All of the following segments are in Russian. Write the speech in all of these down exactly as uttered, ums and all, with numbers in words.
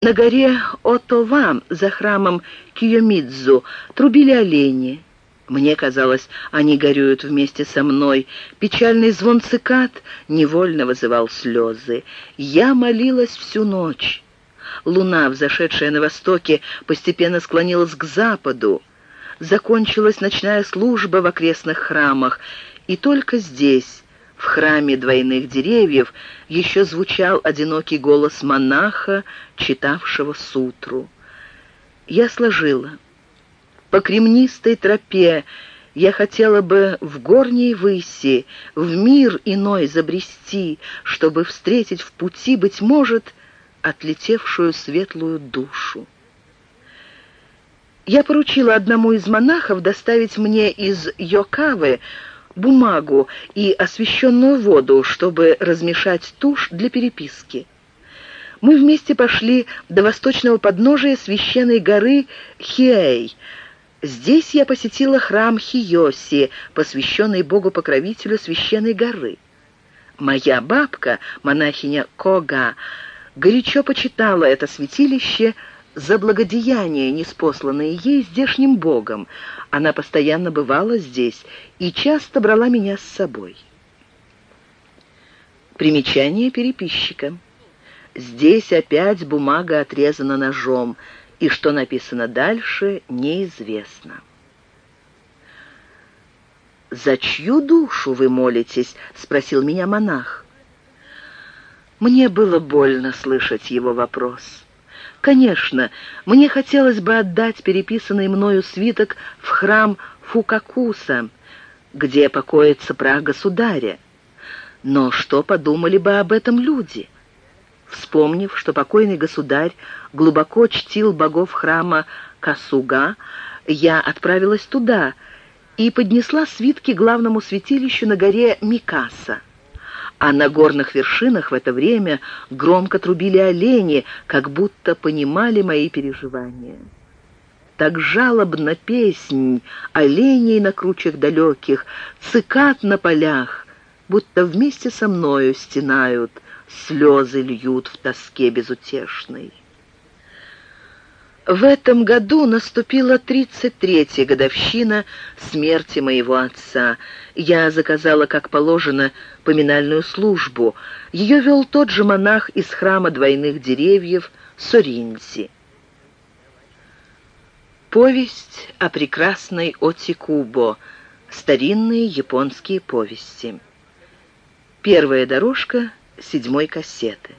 На горе Отова, за храмом Кийомидзу, трубили олени. Мне казалось, они горюют вместе со мной. Печальный звон цикад невольно вызывал слезы. Я молилась всю ночь. Луна, взошедшая на востоке, постепенно склонилась к западу. Закончилась ночная служба в окрестных храмах, и только здесь, в храме двойных деревьев, еще звучал одинокий голос монаха, читавшего сутру. Я сложила. По кремнистой тропе я хотела бы в горней выси, в мир иной забрести, чтобы встретить в пути, быть может, отлетевшую светлую душу. Я поручила одному из монахов доставить мне из Йокавы бумагу и освященную воду, чтобы размешать тушь для переписки. Мы вместе пошли до восточного подножия священной горы Хиэй. Здесь я посетила храм Хиёси, посвященный богу-покровителю священной горы. Моя бабка, монахиня Кога, горячо почитала это святилище за благодеяния, ниспосланные ей здешним богом. Она постоянно бывала здесь и часто брала меня с собой. Примечание переписчика. Здесь опять бумага отрезана ножом, и что написано дальше, неизвестно. «За чью душу вы молитесь?» — спросил меня монах. Мне было больно слышать его вопрос. Конечно, мне хотелось бы отдать переписанный мною свиток в храм Фукакуса, где покоится прах государя. Но что подумали бы об этом люди? Вспомнив, что покойный государь глубоко чтил богов храма Касуга, я отправилась туда и поднесла свитки главному святилищу на горе Микаса. А на горных вершинах в это время громко трубили олени, как будто понимали мои переживания. Так жалобна песнь оленей на кручах далеких, цикад на полях, будто вместе со мною стенают, слезы льют в тоске безутешной. В этом году наступила тридцать третья годовщина смерти моего отца. Я заказала, как положено, поминальную службу. Ее вел тот же монах из храма двойных деревьев Соринси. Повесть о прекрасной Отикубо. Старинные японские повести. Первая дорожка седьмой кассеты.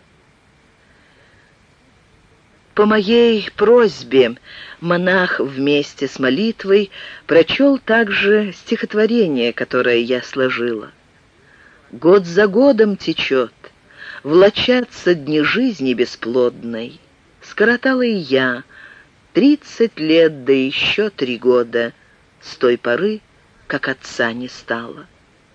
По моей просьбе монах вместе с молитвой прочел также стихотворение, которое я сложила. «Год за годом течет, влачатся дни жизни бесплодной. Скоротала и я тридцать лет, да еще три года, с той поры, как отца не стало».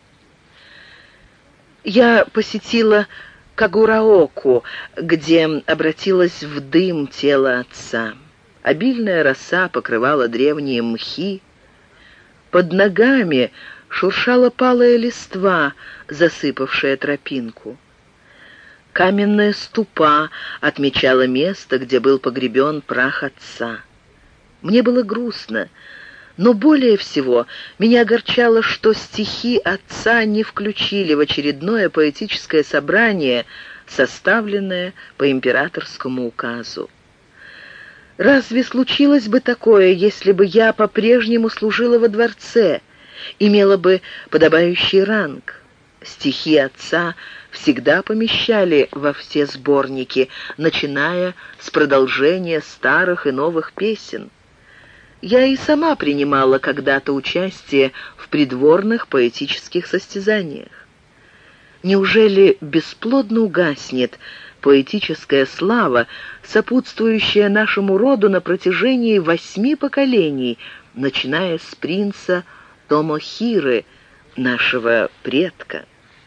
Я посетила Кагураоку, где обратилась в дым тело отца. Обильная роса покрывала древние мхи. Под ногами шуршала палая листва, засыпавшая тропинку. Каменная ступа отмечала место, где был погребен прах отца. Мне было грустно, но более всего меня огорчало, что стихи отца не включили в очередное поэтическое собрание, составленное по императорскому указу. Разве случилось бы такое, если бы я по-прежнему служила во дворце, имела бы подобающий ранг? Стихи отца всегда помещали во все сборники, начиная с продолжения старых и новых песен. Я и сама принимала когда-то участие в придворных поэтических состязаниях. Неужели бесплодно угаснет поэтическая слава, сопутствующая нашему роду на протяжении восьми поколений, начиная с принца Томохиры, нашего предка?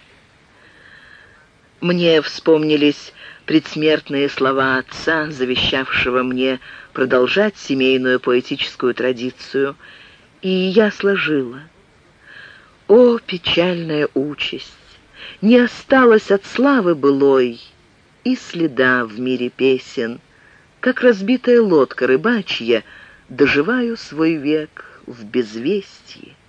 Мне вспомнились предсмертные слова отца, завещавшего мне продолжать семейную поэтическую традицию, и я сложила: «О, печальная участь! Не осталось от славы былой и следа в мире песен, как разбитая лодка рыбачья, доживаю свой век в безвестье.